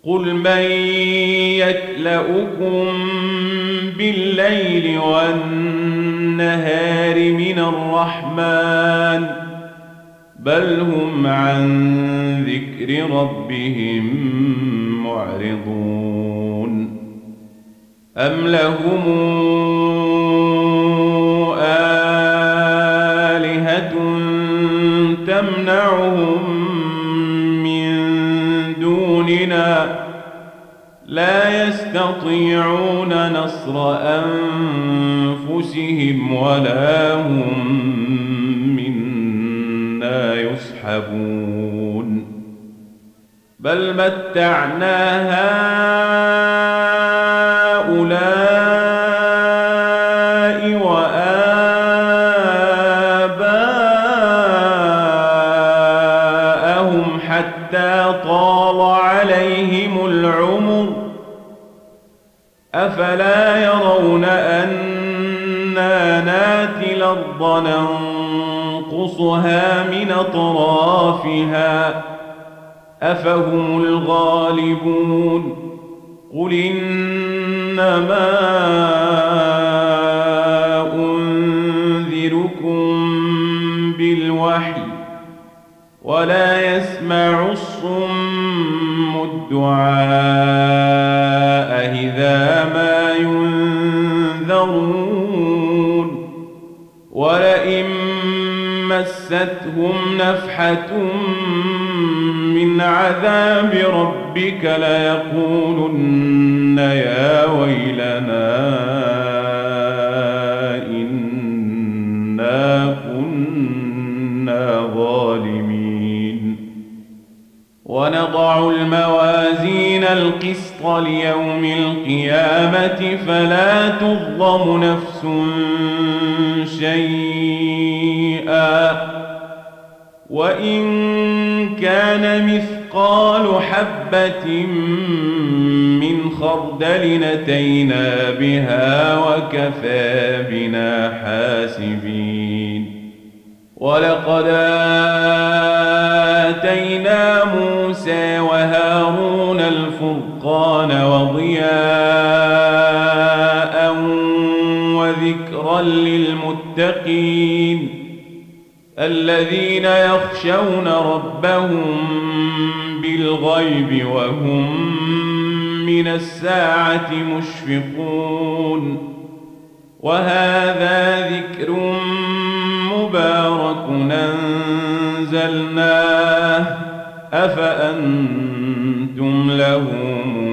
قل من يكلؤكم بالليل والنهار من الرحمن بل هم عن ذكر ربهم معرضون أم لهم آلهة تمنعهم من دوننا لا يستطيعون نصر أنفسهم ولا هم منا يصحبون بل متعنا هؤلاء وآباءهم حتى طال عليهم العمر أفلا يرون أنا ناتي الأرض ننقصها من أطرافها أفهم الغالبون قل إنما أنذركم بالوحي ولا يسمع الصم الدعاء إذا ما ينذرون ولئن مستهم نفحة من عذاب ربك ليقولن يا ويلنا إنا كنا ظالمين ونضع الموازين القسط ليوم القيامة فلا تظلم نفس شيئا وإن كان مثقال حبة من خردل أتينا بها وكفى بنا حاسبين ولقد آتينا موسى وهارون الفرقان وضياء وذكرا للمتقين الذين يخشون ربهم بالغيب وهم من الساعة مشفقون وهذا ذكر مبارك أنزلناه أفأنتم له